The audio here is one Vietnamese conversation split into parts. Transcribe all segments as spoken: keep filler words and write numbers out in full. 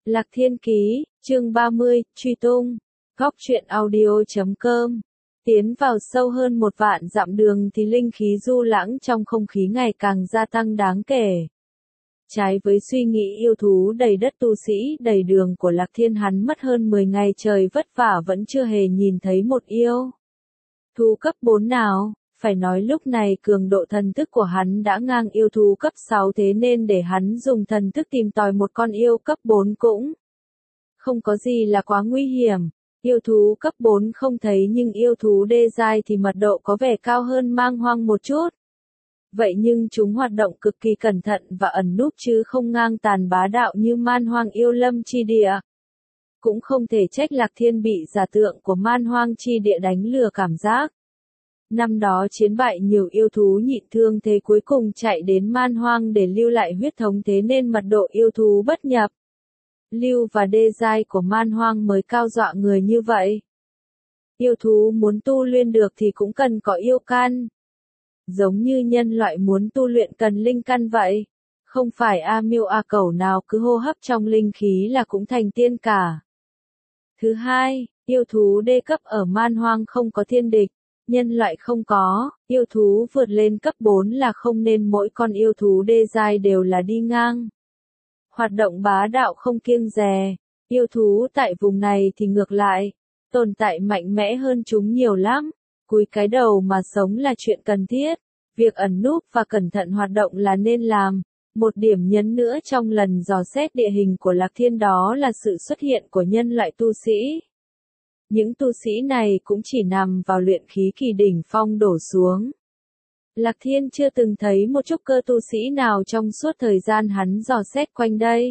Lạc Thiên Ký, chương ba mươi, truy tung. Góc truyện audio chấm com. Tiến vào sâu hơn một vạn dặm đường thì linh khí du lãng trong không khí ngày càng gia tăng đáng kể. Trái với suy nghĩ yêu thú đầy đất tu sĩ đầy đường của Lạc Thiên, hắn mất hơn mười ngày trời vất vả vẫn chưa hề nhìn thấy một yêu thú cấp bốn nào. Phải nói lúc này cường độ thần thức của hắn đã ngang yêu thú cấp sáu, thế nên để hắn dùng thần thức tìm tòi một con yêu cấp bốn cũng không có gì là quá nguy hiểm. Yêu thú cấp bốn không thấy, nhưng yêu thú đê giai thì mật độ có vẻ cao hơn mang hoang một chút. Vậy nhưng chúng hoạt động cực kỳ cẩn thận và ẩn núp chứ không ngang tàn bá đạo như man hoang yêu lâm chi địa. Cũng không thể trách Lạc Thiên bị giả tượng của man hoang chi địa đánh lừa cảm giác. Năm đó chiến bại nhiều yêu thú nhịn thương thế cuối cùng chạy đến man hoang để lưu lại huyết thống, thế nên mật độ yêu thú bất nhập lưu và đê giai của man hoang mới cao dọa người như vậy. Yêu thú muốn tu luyện được thì cũng cần có yêu căn. Giống như nhân loại muốn tu luyện cần linh căn vậy. Không phải a miêu a cẩu nào cứ hô hấp trong linh khí là cũng thành tiên cả. Thứ hai, yêu thú đê cấp ở man hoang không có thiên địch. Nhân loại không có, yêu thú vượt lên cấp bốn là không, nên mỗi con yêu thú đê giai đều là đi ngang. Hoạt động bá đạo không kiêng dè, yêu thú tại vùng này thì ngược lại, tồn tại mạnh mẽ hơn chúng nhiều lắm. Cúi cái đầu mà sống là chuyện cần thiết, việc ẩn núp và cẩn thận hoạt động là nên làm. Một điểm nhấn nữa trong lần dò xét địa hình của Lạc Thiên đó là sự xuất hiện của nhân loại tu sĩ. Những tu sĩ này cũng chỉ nằm vào luyện khí kỳ đỉnh phong đổ xuống. Lạc Thiên chưa từng thấy một trúc cơ tu sĩ nào trong suốt thời gian hắn dò xét quanh đây.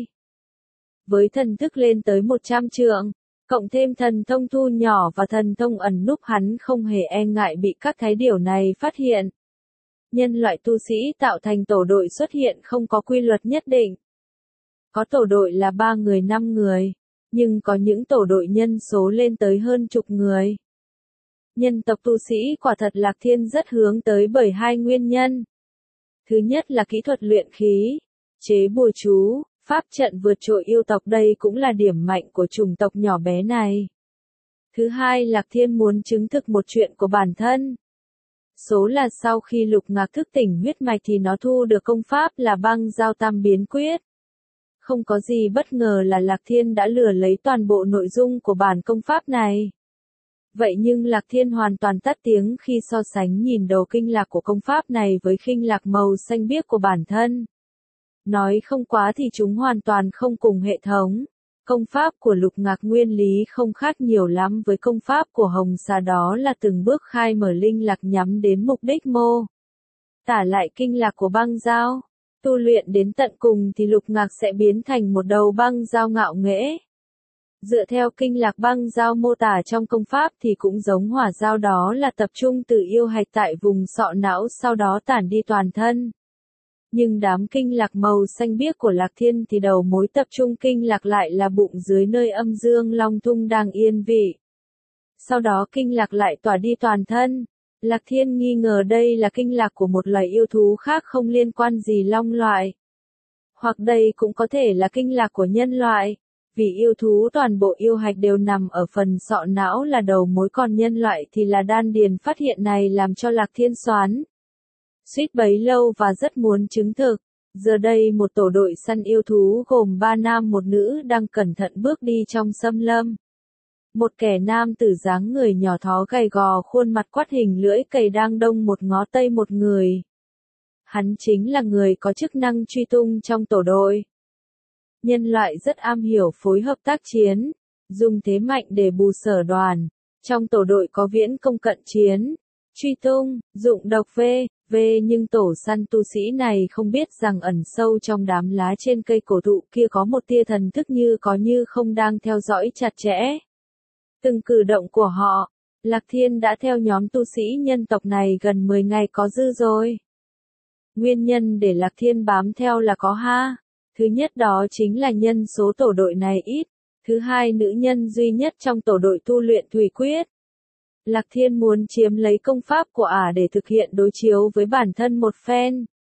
Với thần thức lên tới một trăm trượng, cộng thêm thần thông thu nhỏ và thần thông ẩn núp, hắn không hề e ngại bị các thái điểu này phát hiện. Nhân loại tu sĩ tạo thành tổ đội xuất hiện không có quy luật nhất định. Có tổ đội là ba người năm người. Nhưng có những tổ đội nhân số lên tới hơn chục người. Nhân tộc tu sĩ quả thật Lạc Thiên rất hướng tới bởi hai nguyên nhân. Thứ nhất là kỹ thuật luyện khí, chế bùa chú, pháp trận vượt trội yêu tộc, đây cũng là điểm mạnh của chủng tộc nhỏ bé này. Thứ hai, Lạc Thiên muốn chứng thực một chuyện của bản thân. Số là sau khi Lục Ngạc thức tỉnh huyết mạch thì nó thu được công pháp là băng giao tam biến quyết. Không có gì bất ngờ là Lạc Thiên đã lừa lấy toàn bộ nội dung của bản công pháp này. Vậy nhưng Lạc Thiên hoàn toàn tắt tiếng khi so sánh nhìn đầu kinh lạc của công pháp này với kinh lạc màu xanh biếc của bản thân. Nói không quá thì chúng hoàn toàn không cùng hệ thống. Công pháp của Lục Ngạc nguyên lý không khác nhiều lắm với công pháp của Hồng Xà, đó là từng bước khai mở linh lạc nhắm đến mục đích mô tả lại kinh lạc của băng giao. Tu luyện đến tận cùng thì Lục Ngạc sẽ biến thành một đầu băng giao ngạo nghễ. Dựa theo kinh lạc băng giao mô tả trong công pháp thì cũng giống hỏa giao, đó là tập trung từ yêu hạch tại vùng sọ não, sau đó tản đi toàn thân. Nhưng đám kinh lạc màu xanh biếc của Lạc Thiên thì đầu mối tập trung kinh lạc lại là bụng dưới nơi âm dương long thung đang yên vị. Sau đó kinh lạc lại tỏa đi toàn thân. Lạc Thiên nghi ngờ đây là kinh lạc của một loài yêu thú khác không liên quan gì long loại. Hoặc đây cũng có thể là kinh lạc của nhân loại. Vì yêu thú toàn bộ yêu hạch đều nằm ở phần sọ não là đầu mối, còn nhân loại thì là đan điền. Phát hiện này làm cho Lạc Thiên xoắn suýt bấy lâu và rất muốn chứng thực. Giờ đây một tổ đội săn yêu thú gồm ba nam một nữ đang cẩn thận bước đi trong xâm lâm. Một kẻ nam tử dáng người nhỏ thó gầy gò, khuôn mặt quắt hình lưỡi cày đang đông một ngó tây một người. Hắn chính là người có chức năng truy tung trong tổ đội. Nhân loại rất am hiểu phối hợp tác chiến, dùng thế mạnh để bù sở đoàn. Trong tổ đội có viễn công cận chiến, truy tung, dụng độc V, V, nhưng tổ săn tu sĩ này không biết rằng ẩn sâu trong đám lá trên cây cổ thụ kia có một tia thần thức như có như không đang theo dõi chặt chẽ từng cử động của họ. Lạc Thiên đã theo nhóm tu sĩ nhân tộc này gần mười ngày có dư rồi. Nguyên nhân để Lạc Thiên bám theo là có ha. Thứ nhất đó chính là nhân số tổ đội này ít. Thứ hai, nữ nhân duy nhất trong tổ đội tu luyện thủy quyết. Lạc Thiên muốn chiếm lấy công pháp của ả để thực hiện đối chiếu với bản thân một phen.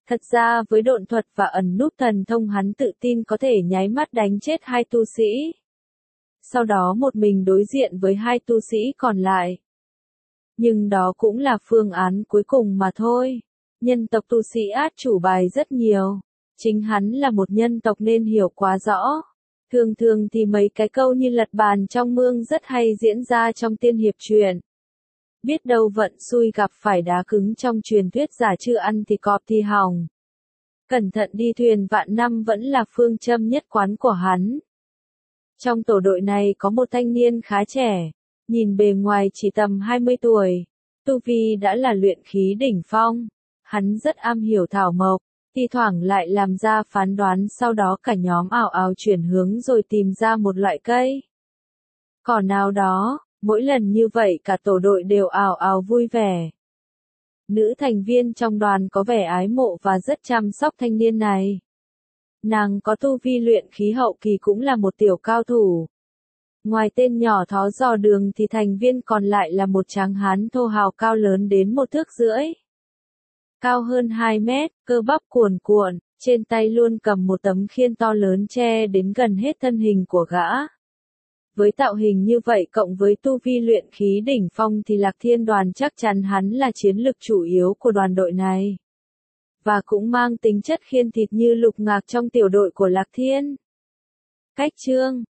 Thật ra với độn thuật và ẩn núp thần thông hắn tự tin có thể nháy mắt đánh chết hai tu sĩ. Sau đó một mình đối diện với hai tu sĩ còn lại. Nhưng đó cũng là phương án cuối cùng mà thôi. Nhân tộc tu sĩ át chủ bài rất nhiều. Chính hắn là một nhân tộc nên hiểu quá rõ. Thường thường thì mấy cái câu như lật bàn trong mương rất hay diễn ra trong tiên hiệp truyện. Biết đâu vận xui gặp phải đá cứng trong truyền thuyết giả chưa ăn thì cọp thì hỏng. Cẩn thận đi thuyền vạn năm vẫn là phương châm nhất quán của hắn. Trong tổ đội này có một thanh niên khá trẻ, nhìn bề ngoài chỉ tầm hai mươi tuổi, tu vi đã là luyện khí đỉnh phong, hắn rất am hiểu thảo mộc, thi thoảng lại làm ra phán đoán sau đó cả nhóm ào ào chuyển hướng rồi tìm ra một loại cây. Cỏ nào đó, mỗi lần như vậy cả tổ đội đều ào ào vui vẻ. Nữ thành viên trong đoàn có vẻ ái mộ và rất chăm sóc thanh niên này. Nàng có tu vi luyện khí hậu kỳ cũng là một tiểu cao thủ. Ngoài tên nhỏ thó dò đường thì thành viên còn lại là một tráng hán thô hào cao lớn đến một thước rưỡi. Cao hơn hai mét, cơ bắp cuồn cuộn, trên tay luôn cầm một tấm khiên to lớn che đến gần hết thân hình của gã. Với tạo hình như vậy cộng với tu vi luyện khí đỉnh phong thì Lạc Thiên đoàn chắc chắn hắn là chiến lực chủ yếu của đoàn đội này. Và cũng mang tính chất khiên thịt như Lục Ngạc trong tiểu đội của Lạc Thiên. Cách chương